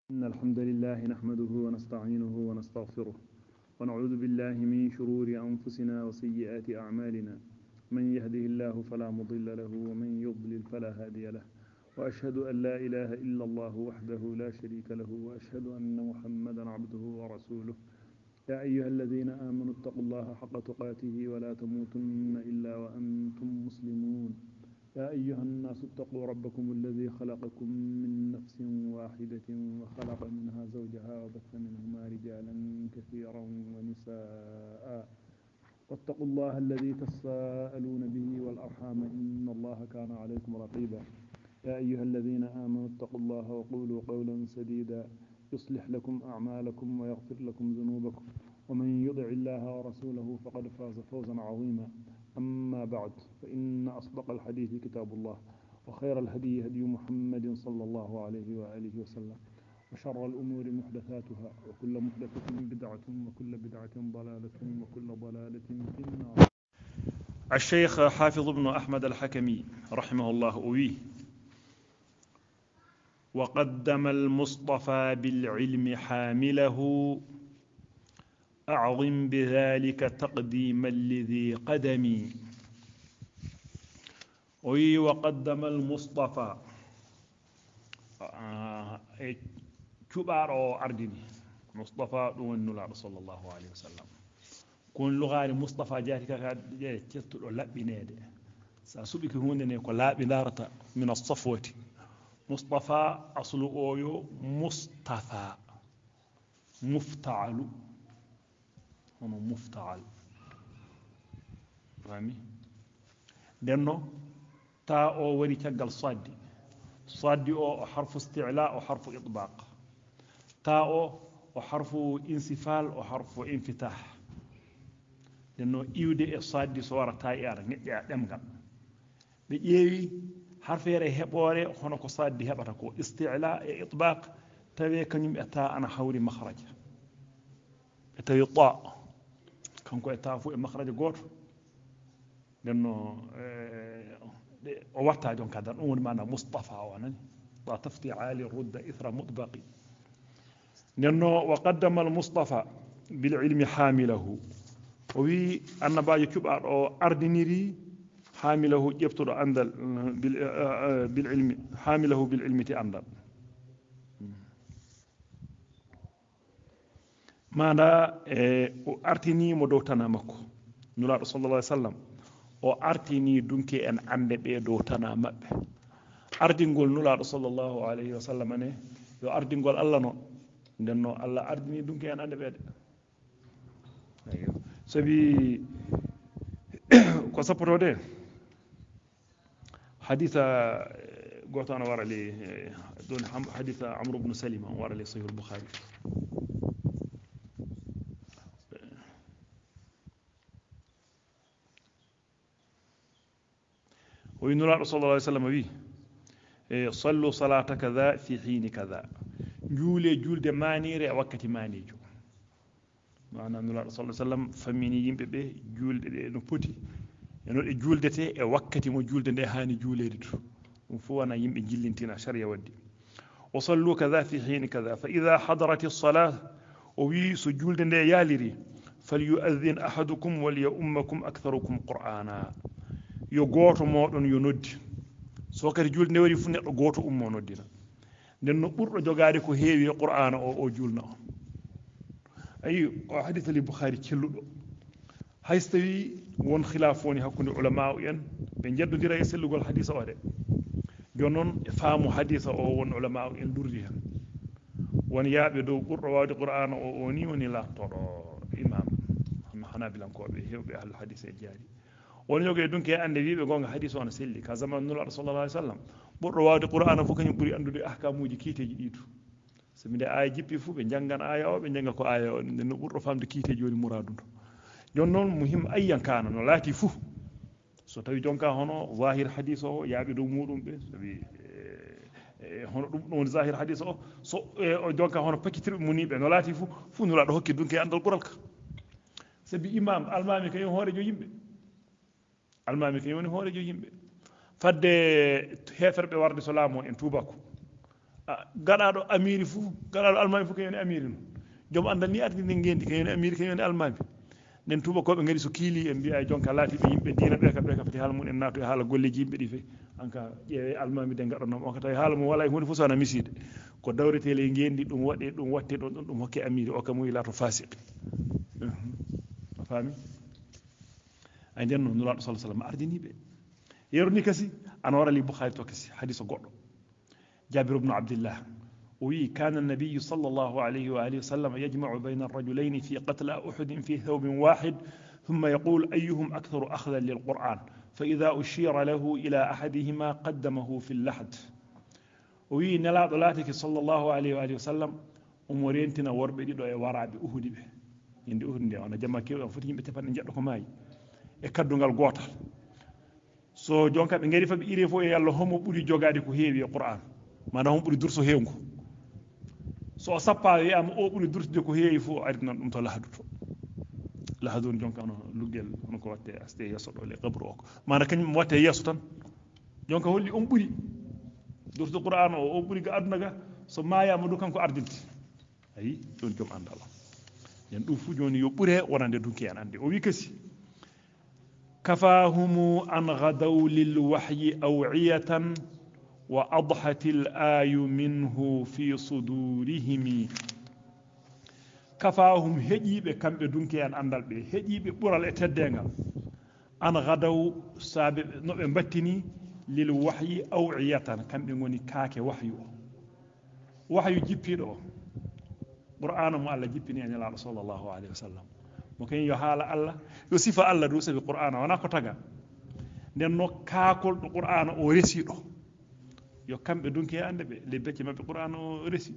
إن الحمد لله نحمده ونستعينه ونستغفره ونعوذ بالله من شرور أنفسنا وسيئات أعمالنا من يهده الله فلا مضل له ومن يضلل فلا هادي له وأشهد أن لا إله إلا الله وحده لا شريك له وأشهد أن محمدا عبده ورسوله يا أيها الذين آمنوا اتقوا الله حق تقاته ولا تموتن إلا وأنتم مسلمون يا أيها الناس اتقوا ربكم الذي خلقكم من نفس واحدة وخلق منها زوجها وبث منهما رجالا كثيرا ونساء واتقوا الله الذي تساءلون به والأرحام إن الله كان عليكم رقيبا يا أيها الذين آمنوا اتقوا الله وقولوا قولا سديدا يصلح لكم أعمالكم ويغفر لكم ذنوبكم ومن يطع الله ورسوله فقد فاز فوزا عظيما أما بعد فإن أصدق الحديث كتاب الله وخير الهدي هدي محمد صلى الله عليه وآله وسلم وشر الأمور محدثاتها وكل محدثة بدعة وكل بدعة ضلالة وكل ضلالة في النار. الشيخ حافظ بن أحمد الحكمي رحمه الله أويه وقدم المصطفى بالعلم حامله أعظم بذلك تقديما لذي قدم وقدم المصطفى كبار أردني مصطفى دون نلا صلى الله عليه وسلم كون لغاري مصطفى جاتك تتلو لبنيده ساسبك هون نيكو لابي دارتا من الصفوة مصطفى أصل أويو مصطفى مفتعل هو مفتعل فهمي لأنه تا أو وري تجعل صادي أو حرف استعلاء أو حرف إطباق تا أو حرف انسفال أو حرف انفتاح لأنه يودي صادي صورة تاير نجع دمغا بيجي حرف يري هبوري هناك صادي هبركو استعلاء إطباق تبي كنيم أتا أنا حوري مخرج أتا يطاء كنكو يتعرفوا مخرج غور لأنه وقتها جون كذا نقول معنا مصطفى وانا لا تفتي عالي الرد إثر مطبقي لأنه وقدم المصطفى بالعلم حامله وي أن باي كبار أو أردنيري حامله يبتر أندل بالعلم حامله بالعلم تأندل ماذا أرتني مدوتنا مكو نلا رسول الله صلى الله عليه وسلم o artini dunki en ande be do tana mabbe ardingol nula sallallahu alayhi wa sallam ne yo ardingol Allah non denno Allah ardini dunki en ande be de ayo sabi ko sapotode haditha gotana wara li don haditha Amr ibn Salima wara li sahih al-Bukhari وينرى رسول الله صلى الله عليه وسلم وي صلوا صلاة كذا في حين كذا جول de manire wakati manijo maana nula رسول الله صلى الله عليه وسلم famini yimbe be julde de no poti eno de juldete e wakati mo julde de hani julede to fu wana yimbe jillintina sharia waddi وصلوا كذا في حين كذا فإذا حضرت الصلاة وي سجولde de yaliri فليؤذن أحدكم وليؤمكم أكثركم قرآنا yo goto modon yo noddi so kadi julde ne wari fu neddo goto ummo noddina den no burdo jogade ko heewi qur'ana o julna on ayi o hadith li bukhari celludo haystawi won khilafoni hakkunde ulama en be jeddodira e sellugol hadith o de jonnon faamu hadith o won ulama en durri hen won yaabe do burdo wawde qur'ana o ni woni la todo imam hanabilan ko be hewbe al hadith e jaari woni yoge dunke ande wiibe gonga hadith on selli ka zaman nula sallallahu alaihi wasallam burdo wawde qur'ana fu kanyum buri andude ahkamuji kiteji diitu so minde ay jippi fu be jangan aya o be janga ko aya o no burdo famde kiteji joni muradu do jon non muhim ayyan kana no lati fu so tawi jonka hono zahir hadith o yaabe do mudum be sabi hono dum don zahir hadith o so o jonka hono pakitir munibe no lati fu nula do hokki dunke andal buralka sabi imam almami kay hoore jo yimbe almami kay woni hoore jo yimbe fadde heferbe warde so laamo en tubako gaɗaɗo amiri fuu gaɗaɗo almami fuu kañum amiri joom andal ni ardi nden gendi kañum amiri kañum almami nden tubakoɓe ngari so kiili en mbiya jonka laatiɓe yimɓe diina ɓe ka foti haala mum en naatu e haala golleji yimɓe ɗi fe anka ƴeewe almami de gaɗanoma on ka tawi haala mum wala e hunde fof sowona miside ko dawretele e gendi ɗum waɗe ɗum watte ɗon ɗum ɗum hokke amiri o kam wi laato fasiq a faami ay nden noon nuraɗo sallah sallam ardiniɓe yeroni kasi ana wara li boukhari to kasi hadis goɗɗo jabir ibnu abdillah وي كان النبي صلى الله عليه وآله وسلم يجمع بين الرجلين في قتل أحد في ثوب واحد ثم يقول أيهم أكثر أخذا للقرآن فإذا أشير له إلى أحدهما قدمه في اللحد وي نلا دلاتك صلى الله عليه وآله وسلم أمورينتنا وربي دو ورابي أهد به يندي أهد أنا جمع كيو فتي بتفن نجدكم ماي ekadungal gotal so jonka be ngari fa be ire fo e yalla homo buri jogade ko heewi e qur'an mana homo buri durso hewngo so sappa wi am o buri durtude ko heewi fo ari non dum to lahadun jonka no luggel on ko watte aste yeso do le qabru o mana kanyum watte yeso tan jonka holli on buri durto qur'an o buri ga aduna ga so maya mo du kanko ardinti ayi don jom andala yen dum fu joni yo bure wonande dunki en ande o wi kasi كفاهم أن غدوا للوحي أوعية وأضحت الآي منه في صدورهم كفاهم هجيب كم بدونك أن أندل به هجيب برال اتدنغ أن غدوا سابق نبتني للوحي أوعية كم بنوني كاك وحي جيبيرو قرآن ما الله جيبني أن الله صلى الله عليه وسلم mo ken yo haala Allah yo sifa Allah do sabi qur'ana wana ko taga den no kaakol do qur'ana o resi do yo kambe dunki ande be le becce mabbe qur'ana o resi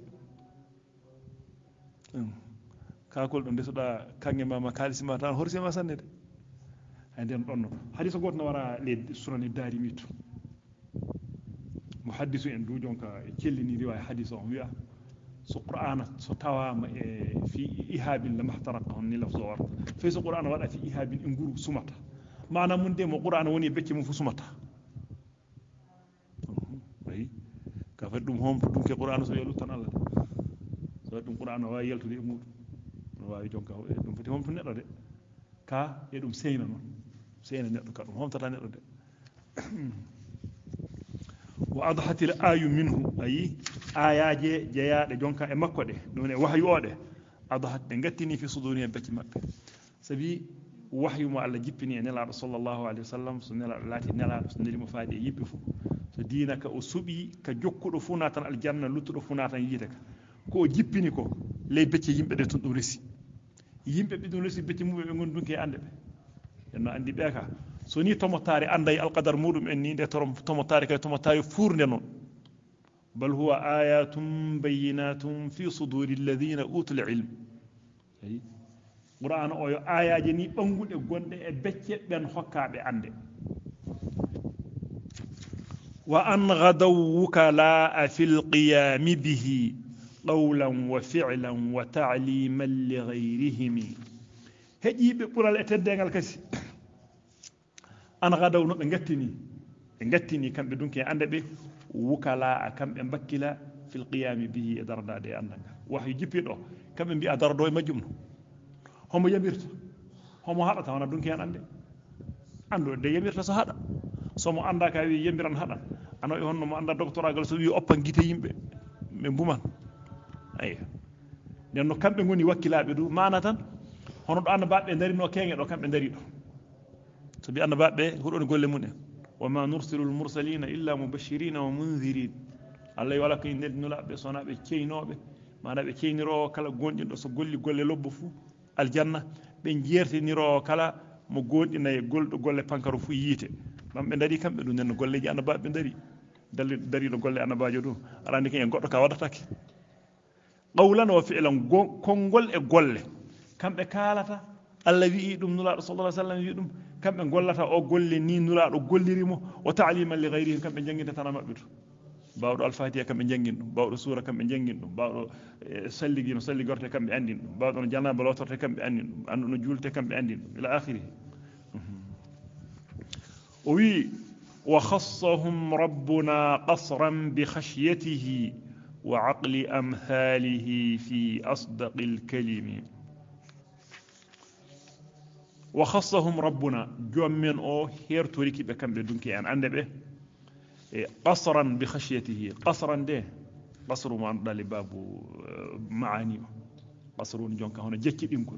kaakol do desuda kange mama kalisima tan horsi ma sanne de ay den donno hadith goto no wara le sunani darimito muhaddisu en du jonka cellini riwaya hadith on wi'a so qur'ana so tawama fi ihabin lam ihtaraqa ni lafzu warda fi so qur'ana wada fi ihabin nguru sumata mana mun de mo qur'ana woni becce mu fu sumata ay ka fa dum hom dum ke qur'ana so yelu tan Allah so dum qur'ana wa yeltude mu wa jonka dum fati hom fu neddo de ka e dum seyna non seyna neddo ka dum hom tata neddo de وأضحت الآي منه أي آيات جياد جونكا إمكودة دون وحي أوده أضحت دنجتني في صدورهم بكمات سبي وحي ما الله جبني أن الله رسول الله عليه وسلم سنلا لاتي نلا سنلي مفادي يبفو سدينك أسبي كجوكو فناتا الجنة لطر فناتا يجيتك كو جبني كو لي بتي يمبه دتون دورسي يمبه بدون رسي بتي مو be gondunke ande be en andi beka so ni tomotare anday alqadar mudum en ni de tomotare kay tomotare furde non bal huwa ayatun bayyinatun fi suduri alladhina utul ilm ay qur'an o yo ayaje ni bangude gonde e becce ben hokkaabe ande wa an ghadawuka la fil qiyam bihi qawlan wa fi'lan wa ta'liman li ghayrihim hejibe bural e teddengal kasi an gadaw no be gattini kambe dunki ande be wukala kambe bakkila fil qiyam bihi darda de andanga wahyu jippido kambe bi adardo e majjum homo yamirta homo hadata wana dunki ande ando de yamirta so hada so mo anda ka wi yamiran hada ano e honno mo anda doctoragal so wi oppan gite yimbe be buman ay den no kambe ngoni wakkilabe du manatan hono do anda babbe dari no kenge do kambe dari do so bi anda babbe hudon golle mun en wama nursilul mursalina illa mubashirin wa munzirin allah wala kay nednulabe sonabe ceynobe mana be ceyniro kala gondindo so golli golle lobbo fu aljanna be jertiniro kala mo gondina e goldo golle pankaro fu yite bambe dari kambe du nen golleji anda babbe dari do golle anda baajo du arandi ken goddo ka wadatake qawlan wa fi'lan kongol e golle kambe kalata Allah wi dum nula sallallahu alaihi wasallam wi dum kambe gollata o golle ni nula do gollirimo wa ta'liman li ghayrihim kambe janginta tan mabbe to bawdo al-fatiha kambe jangin dum bawdo sura kambe jangin dum bawdo salligi no salli gorte kambe andin dum bawdo janaba lotorte kambe andin dum andu no julte kambe andin dum ila akhiri wi wa khassahum rabbuna qasran bi khashyatihi وعقل أمثاله في أصدق الكلم وخصهم ربنا جمن أو هير توريكي بكم بدونكي أن عنده به قصرا بخشيته قصرا ده قصر ما عند باب معاني قصر جونك هنا جكي دينكو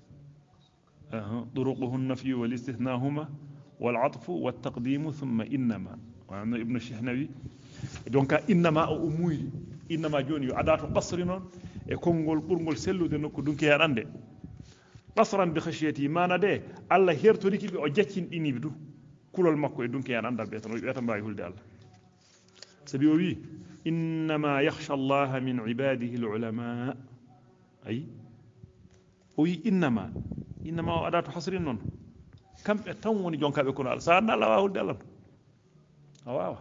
طرقه النفي والاستثناء هما والعطف والتقديم ثم إنما وعن ابن الشهنوي دونك إنما أموي إنما جوني أداة قصر نون كونغول برغول سلو دي نكو دونكي عنده قصرا بخشيته ما ندي الله هير توريكي بي او جاتين ديني بدو كولول ماكو دونكي ان اندال بيتان ويتام باي هولدي الله سبي وي انما يخشى الله من عباده العلماء اي وي انما اداه حصر نون كم تام وني جونكا بي كونال سا الله هولدي الله واو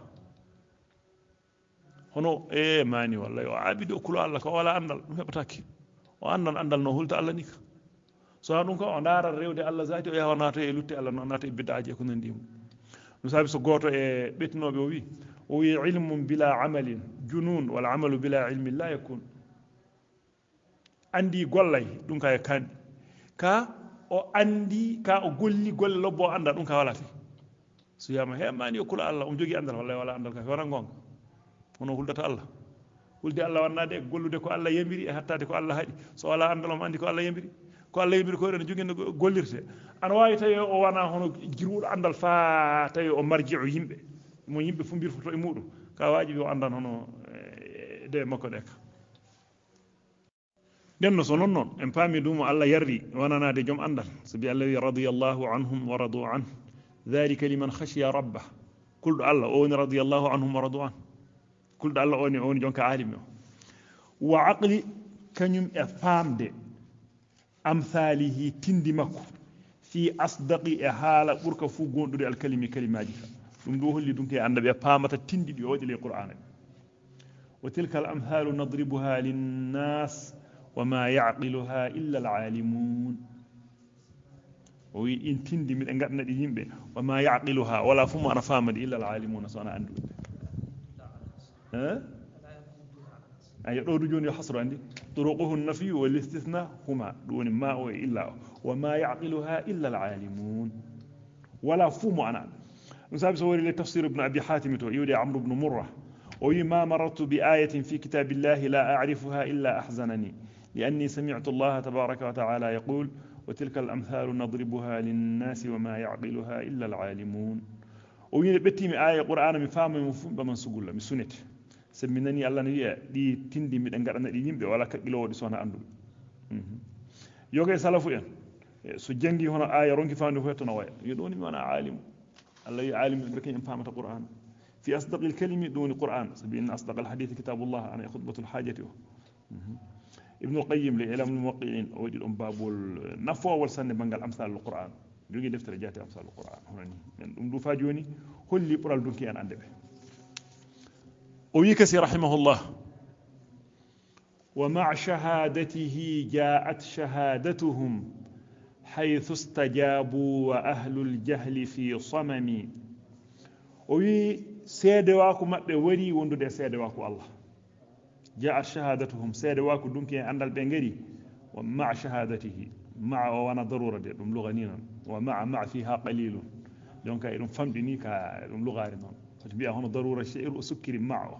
hono mani wallahi o abido kulo Allah ko wala andal dum hebataaki o andal no hulta Allah nika so dum ko o ndara rewde Allah zati o yaha naata e lutte Allah no naata e bidaaji ko nandi no sabi so goto e betinobe o wi ilmun bila amalin junun wal amalu bila ilmin la yakun andi gollay dum ka e kandi ka o andi ka o golli golle lobbo anda dum ka wala fi so yama he mani o kula Allah jogi andal wallahi wala andal ka wara gonga hono huldata Allah hulde Allah wannade gollude ko Allah yembiri e hattade ko Allah haadi so wala andal o andi ko Allah yembiri ko ren jogino gollirte an wawi tawi o wana hono girudo andal fa tawi o marji'u yimbe mo yimbe fu birfoto e mudum ka wajibi o andan hono de makko de ka denno so non en paami dum Allah yarri wananade jom andal sabi Allah radiyallahu anhum wa radu an dhalika liman khashiya rabbah kullu Allah on radiyallahu anhum wa radu an kullu Allah on jonka alimi wa aqli kanyum e famde amsalihi tindi makko fi asdaqi e haala burka fu gondude al kalimi kalimaji dum do holli dum ke anda be paamata tindi di wadi le qur'an wa tilka al amhalu nadribuha lin nas wa ma ya'qiluha illa al alimun o wi in tindi mi ngadna di yimbe wa ma ya'qiluha wala fu ma ana famadi illa al alimun sana andu أي رجون يحصر عندي طرقه النفي والاستثناء هما دون ما إلا وما يعقلها إلا العالمون ولا فهم أنا نسابس هو لتفسير ابن أبي حاتم يولي عمرو بن مرة وما مررت بآية في كتاب الله لا أعرفها إلا أحزنني لأني سمعت الله تبارك وتعالى يقول وتلك الأمثال نضربها للناس وما يعقلها إلا العالمون ويبتي من آية قرآن من فهم مفهوم بمن سقول من سنة سمينني الله نبي دي تندي من أنقرنا دي يمبي ولا كبلو دي سونا عنده يوجي سلفو ين سجنجي هنا آية رونكي فانو فيتو نوايا يدوني وانا عالم الله عالم بركين فهمت القرآن في أصدق الكلمة دون القرآن سبيل أصدق الحديث كتاب الله أنا خطبة الحاجة ابن القيم لإعلام الموقعين وجد باب النفو والسنة بنقل أمثال القرآن يوجي دفتر جاتي أمثال القرآن هنا دو فاجوني كل اللي برال دونكي أنا عنده ويكسي رحمه الله ومع شهادته جاءت شهادتهم حيث استجابوا وأهل الجهل في صمم وي سيدواكو مبه وري وندو سيدواكو الله جاءت شهادتهم سيدواكو دونكي عندال بنغري ومع شهادته مع وانا ضروره دي دم لغنينا ومع فيها قليل دونك ايدم فامدني كا دم لغاري نون بيا هون ضروره شيء سكري معه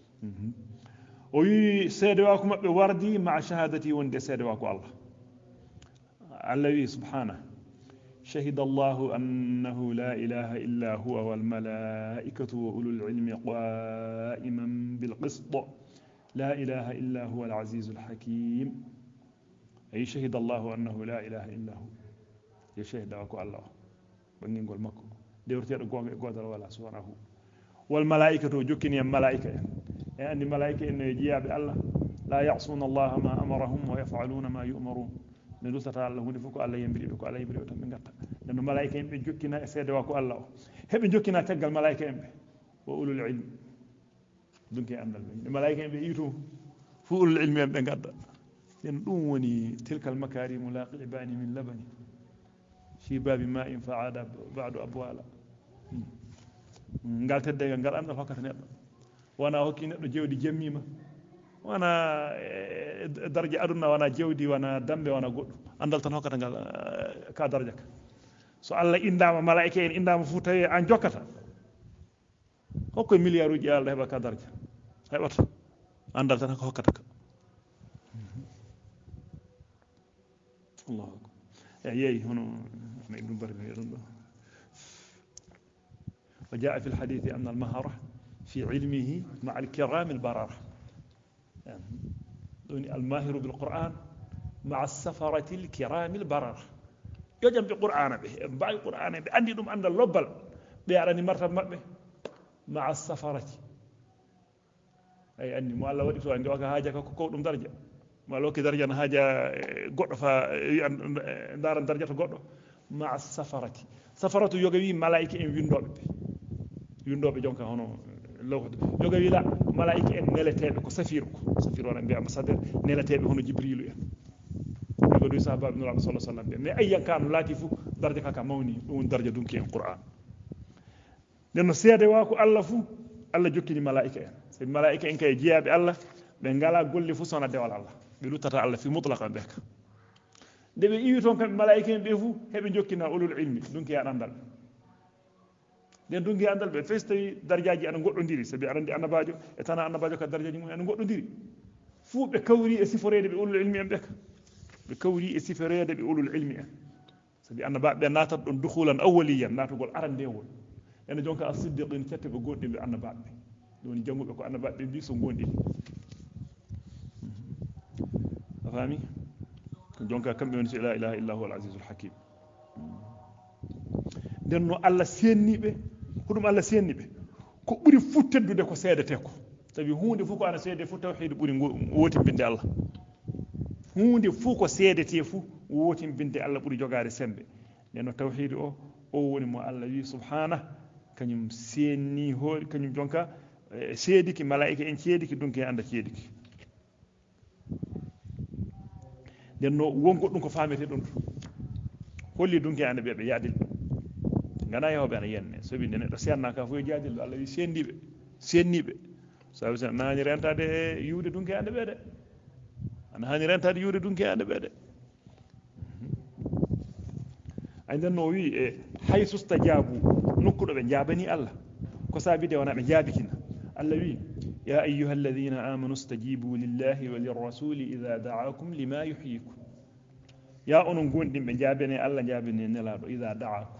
وي سيدواكو مبه وردي مع شهادتي وند سيدواكو الله الذي سبحانه شهد الله أنه لا إله إلا هو والملائكة وأولو العلم قائما بالقسط لا إله إلا هو العزيز الحكيم أي شهد الله أنه لا إله إلا هو يشهد وكو الله بنين قول مكو ديورتير قدر ولا سبحانه والملائكة جكني الملائكة يعني الملائكة إنه يجيها بالله لا يعصون الله ما أمرهم ويفعلون ما يؤمرون نلو تتا الله هوني فوكو الله يمبري كو الله يمبري تام غاتا لانو ملائكه يمبي جوكينا سيده واكو الله هبي جوكينا تاغال ملائكه يمبي واولو العلم دونك اندال ملائكه يمبي يتو فول العلم يمبي غاتا ين دوم وني تلك المكارم لا قلبان من لبن في باب ماء فعاد بعد ابوالا ngal tedde ngal anda fakata neddo wana hokki neddo jewdi jammima wana darje aduna wana jewdi wana dambe wana goddo andal tan hokkata ngal ka darja ka so Allah indama malaika en indama fu tawi an jokkata hokko milliard uji Allah heba ka darja hebata andal tan ko hokkata ka Allahu akbar yeyi hono ibn Barmi yadun وجاء في الحديث أن المهرة في علمه مع الكرام البررة يعني الماهر بالقرآن مع السفرة الكرام البررة يجب بالقرآن به باي القرآن به عندي دم عند اللبل بيعرني مرتب به مع السفرة أي أني ما الله ودي عندي وقت حاجة كوكو درجة ما لو كدرجة حاجة قط دار درجة قط مع السفرة سفرة يوجي ملائكة إن يندوب جونكا هونو لو يوجي لا ملائكة إن نلتهب كو سفير وانا بي أمباسادر نلتهب هونو جبريل يقول دي صحابة ابن الله صلى الله عليه وسلم mais أيا كان لاتيفو درجة كاكا موني ون درجة دونكي القرآن لأنه سيادة واكو الله فو الله جوكيني ملائكة سي ملائكة إن كي جياب الله بنغالا قول لي فو سونا ديوال الله بلو تتا الله في مطلقا بك دبي إيوتون كم ملائكة بيفو هبي جوكينا أولو العلم دونكي أندال den dungi andal be festi darjaaji ana goddondiri sabi arandi annabajo e tana annabajo ka darjaaji mum ana goddondiri fu be kawri e siforede be ulul ilmi en be kawri e siforede be ulul ilmi en sabi annaba be natat don dukhulan awwaliyan natugol arandewol en jonka as-siddiqin cette be goddi be annaba be don jangube ko annaba be bi so gondi afami jonka kambe woni la ilaha illa huwa al-azizul hakim denno alla sennibe hudum Allah sennibe ko buri fu teddude ko seedete ko tabi hunde fu ko ana seede fu tawhid buri woti binde Allah hunde fu ko seedete fu woti binde Allah buri jogaade sembe neno tawhid o woni mo Allah wi subhana kanyum senni ho kanyum jonka seediki malaika en ceediki dunki anda ceediki denno wonko dum ko faamete don holli dunki anda be yaadil ngana yobe ana yenne so bi neddo senna ka fu jaadil Allah wi sennibe sabi sen naani rentade yuude dunki ande be de ana hani rentade yuude dunki ande be de aydan no wi haysu stajabu nokkudo be jabani Allah ko sabide wona be jabikina Allah wi ya ayyuhalladhina amanu stajibu lillahi wa lirrasuli idha da'akum lima yuhyikum ya onon gondimbe jabene Allah jabene nelado idha da'akum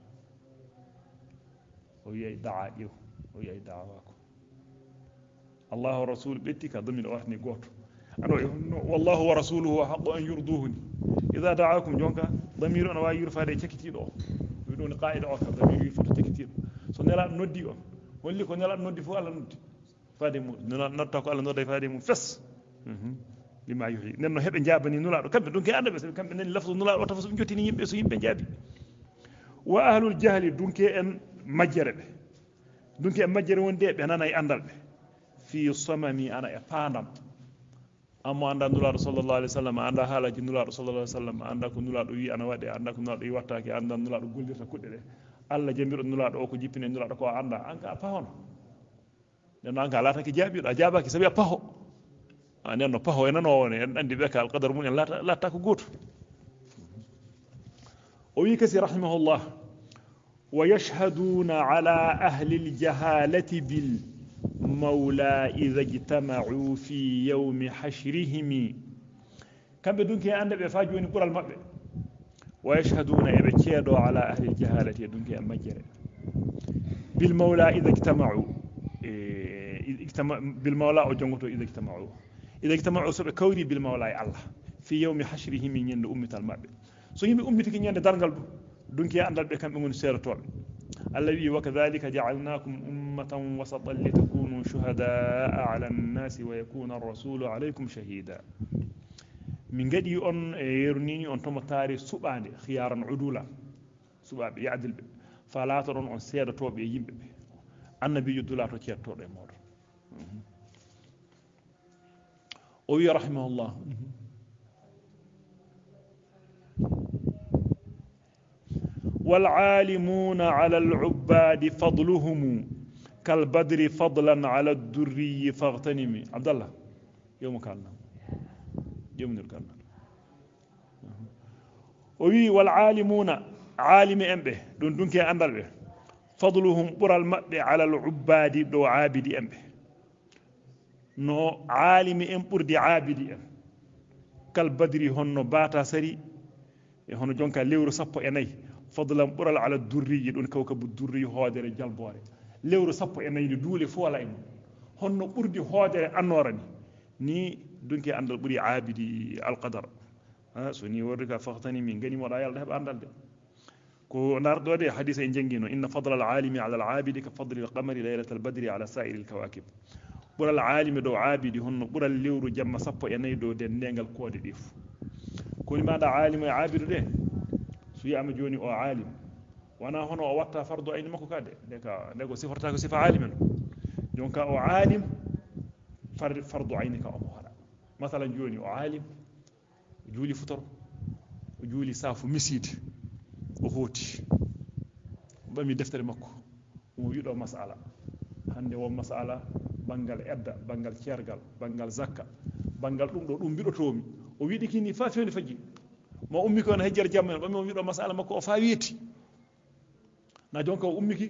ويا دعاء ويا دعواكم الله ورسول بيتك ضمن واحد قوت أنا والله ورسوله حق أن يرضوهني إذا دعاكم جونكا ضمير أنا واير فادي تكتير بدون قائد أو ضمير يفر تكتير سنلا نودي واللي كنا نودي فوق على نودي فادي مو نتاكو على نودي فادي مو فس بما يحيي نحن هب جابني نلا كم دونك أنا بس كم من اللفظ نلا وتفصل جوتيني يبي سو يبي جابي وأهل الجهل دونك أن majjere dunki e majjere wonde be nana e andal be fi samami ana e pandam amma anda nulado sallallahu alaihi wasallam anda halaji nulado sallallahu alaihi wasallam anda ko nulado wi ana wade anda ko nulado wi wattaake anda nulado gollirta kudde de alla jambiro nulado o ko jippine nulado ko anda anka pahono den anka lataki jaabido a jaabaki sabi a paho nenno paho enano woni en andi be ka al qadar mun latta ko goto o wi kasi rahimahullah ويشهدون على أهل الجهالة بالمولى إذا اجتمعوا في يوم حشرهم كم بدون كي عند بفاجون كل المبع ويشهدون يبكيدوا على أهل الجهالة دون كي أمجر بالمولى إذا اجتمعوا بالمولى أجنغتوا إذا اجتمعوا سبب كوني بالمولى الله في يوم حشرهم من يند أمة المبع سو يمي أمتك يند دارغال دونك ياندال بكم من سيرتوب الذي وكذلك جعلناكم أمة وسطا لتكونوا شهداء على الناس ويكون الرسول عليكم شهيدا من قد يون يرنيني أن تمتاري سبعان خيارا عدولا سبعان يعدل فلا ترون أن سيرتوب يجيب النبي يدولا تكيرتوب يمور وي رحمه الله والعالمون على العباد فضلهم كالبدر فضلا على الدري فاغتنمي عبد الله يوم كالنا يوم نركالنا وي والعالمون عالم أمبه دون دونك أندل به فضلهم برال مبه على العباد دو عابد أمبه no عالم أم بردي عابد أم كالبدري هنو باتا سري هنو جونكا ليورو سابو اناي فضلا برال على الدري دون كوكب الدري هودره جالبوري lewru sappo e nayi duule fo wala en honno burdi hoodere annorani ni dunki andal buri aabidi alqadar ha so ni wordi ka faxtani min gani mo da yalla heba andal de ko nardo de hadith en jangino inna fadla alalimi ala alabidi ka fadli alqamari laylatal badri ala sa'ir alkawakib bural alimi do aabidi honno bural lewru jamma sappo e nayi do den nengal koode def ko ni mada alimi aabidu de so yama joni o alim wana hono o watta fardu ayni makko kade de ko siforta ko sifa alimen donc o alim fardu ayni ka o hada masalan joni o alim juuli futor o juuli safu miside o hoti bami deftere makko mo wido masala hande wo masala bangal edda bangal ciergal bangal zakka bangal dum do dum bidotomi o widi kini fa fewni faji mo ummi ko na hejjar jamma bami mo wido masala makko o fa wieti na jonka ummiki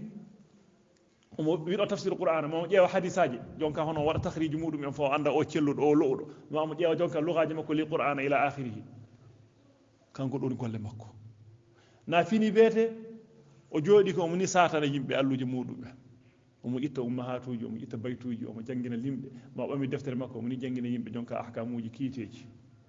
mo wido tafsir qur'an mo jeewa hadisaaji jonka hono wada takhrij mudum en fo anda o celludo o lowdo mo jeewa jonka lugaji makko li qur'an ila akhirih kanko do golle makko na fini bete o jodi ko mo ni satana yimbe alluje mudum mo itta ummahatuji mo itta baytuji mo jangina limbe mo bami deftere makko mo ni jangina yimbe jonka ahkamuji kiiteji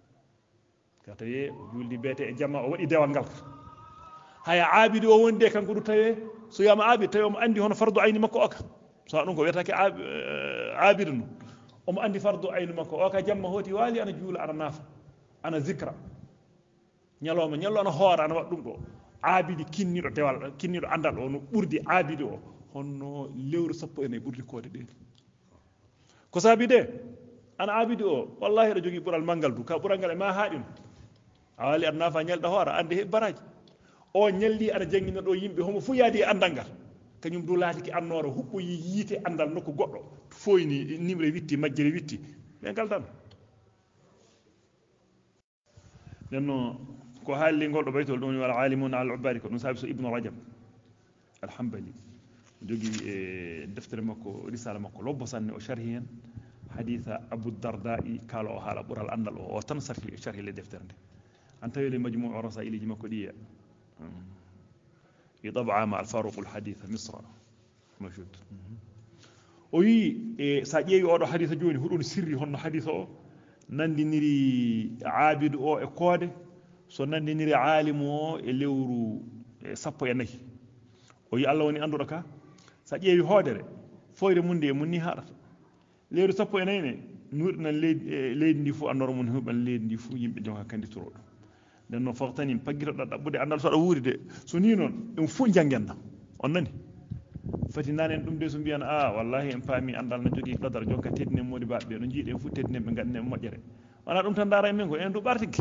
kata ye juldi bete e jamma o wadi dewal ngal haya aabidi o wonde kanko du tawe so yama aabidi tawe mo andi hono fardu ayni makko oka so dum ko wetake aabidi no o mo andi fardu ayni makko oka jamma hoti wali ana juula ana nafa ana zikra nyaloma nyallo ana hoora ana wad dum do aabidi kinnido dewal kinnido andal o no burdi aabidi o honno lewru sappo ene burdi koode de ko sabi de ana aabidi o wallahi do jogi bural mangal du ka bural ngal e ma haadin awali ana nafa nyalda hoora ande he baraji o nyalli ada jangina do yimbe homo fu yaadi andangal kanyum do laati ki annoro hubbo yite andal nokko goddo foyni nimre witti majjere witti be gal tan nenno ko haalli goldo baytol dum wal alimun al ubadi ko dum sabi so ibnu rajab al hanbali jogi deftere makko risala makko lobbo sanne o sharhi hen haditha abu darda'i kala o hala bural andal o tan sarfi sharhi le deftere nde an tawile majmu'u rasailiji makko diya يطبع مع الفاروق الحديث مصر موجود وي ساجي او حديث جوني هدون سري هون حديث او ناندينيري عابد او e koode so nandiniri alim o e lewru sappo e nayi o yi Allah woni andudo ka sa jeewi hoodere foyre munde munni haadata lewru sappo e nayi ne nurdina leydi ndi fu andoro mun huban leydi ndi fu yimbe jonka kanditoro den no faxtani paggito dabbude andal so da wuuri de so ni non en fu jangenna on nani fati nanen dum de so biyan wallahi en paami andal na jogi qadar jonka tedne modi babbe no jiide fu tedne be gadne mojjere wana dum tan dara men ko en du bartiki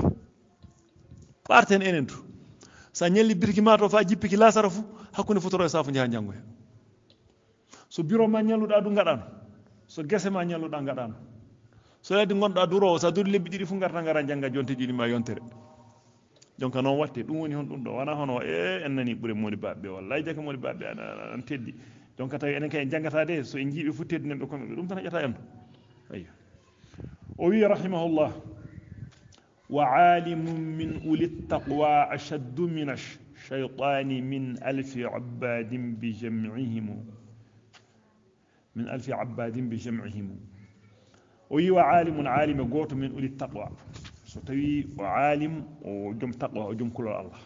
parten enen du sa nyelli birki mato fa jippiki lasara fu hakkunde futoro safu nyaa jango so biro ma nyalluda du ngadano so gese ma nyalluda ngadano so yadi gonda duro sa dur lebbi didi fu ngarta ngara janga jonte jidi ma yontere donc non watte dum woni hon dum do wana hono en nani bure modi babbe wallahi jaka modi babbe an teddi donc taw enen kay jangata de so en jibe fu teddi nembe ko dum tan jata en ayyo o wi rahimahullah wa alimun min ulit taqwa ashaddu min ash-shaytani min alf abadin bi jam'ihim min alf abadin bi jam'ihim o wi wa alimun alim goto min ulit taqwa so tawi o alim o jom taqwa o jom kulol Allah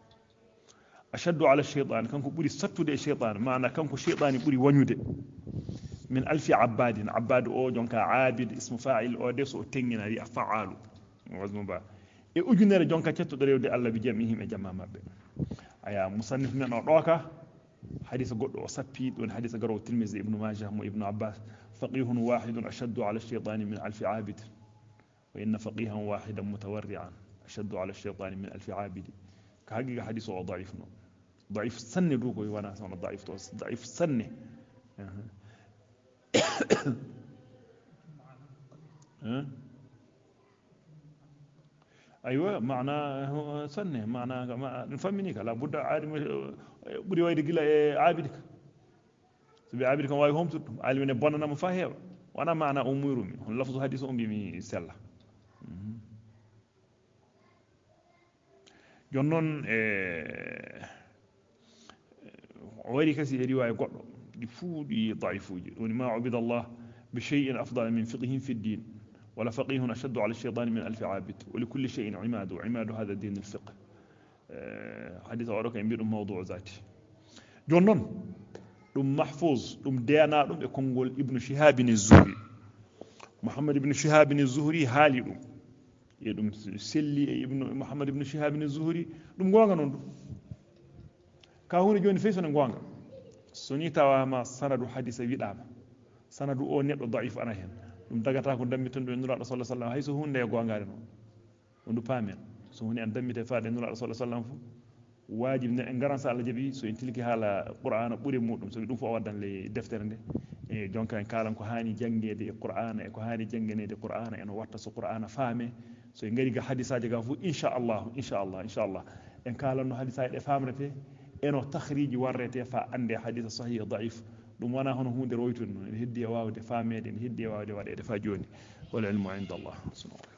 ashaddu ala shaytan kanko buri sattude shaytan maana kanko shaytani buri wanyude min alfi abadin abad o jonka abid ismu fa'il o de so tengina ri fa'alu wazmu ba e ujunere jonka cettudo rewde Allah bi jamihim e jamma mabbe aya musannif men o doka hadith goddo o sappi don hadith garo tirmizi ibn majah mo ibn abbas faqihun wahidun ashaddu ala shaytan min alfi abid وإن فقيها واحدا متورعا أشد على الشيطان من ألف عابد كحقيقة حديثه ضعيف ضعيف السن دوكو وانا سمع ضعيف السن أيوة معناه سنة معناه نفهمني كلا بد عالم بدي وايد قلا عابدك سبي عابدك واي هم تد عالم إن بنا مفاهيم وأنا معنى أمورهم لفظ حديث أمي مي سلا جنون ويري كسي رواية قط يفود ضعيفوج وما عبد الله بشيء أفضل من فقه في الدين ولا فقيه أشد على الشيطان من 1000 عابد ولكل شيء عماد وعماد هذا الدين الفقه حديث أوروك ينبير موضوع ذاتي جنون دم محفوظ دم ديانا دم يكونغول ابن شهاب الزهري محمد بن شهاب الزهري حالي دم يدم سلي ابن محمد بن شهاب الزهري دم غونغا نون كاهوني جوني فيسون غونغا سوني تاوا ما سند حديث ويدام سند او نيدو ضعيف انا هن dum dagata ko dammitondo nura sallallahu alaihi wasallam hayso hunde gongaare non ndu paamen so hunde en dammite faade nura sallallahu alaihi wasallam fu wajib ne en garan sa Allah jabi so en tilki hala qur'ana buri mudum so dum fo waddan le deftere nde e jonka en kalan ko hani jangede e qur'ana e ko hani jangenede qur'ana en watta so qur'ana faame so en ngari ga hadisaaje ga fu inshallah en kalan no hadisaaje de famrete eno takhriji warrete fa ande hadith sahih da'if dum wana hono hunde roytun heddi e wawde faamede heddi e wawde wadede fa joni wal ilmu inda Allah subhanahu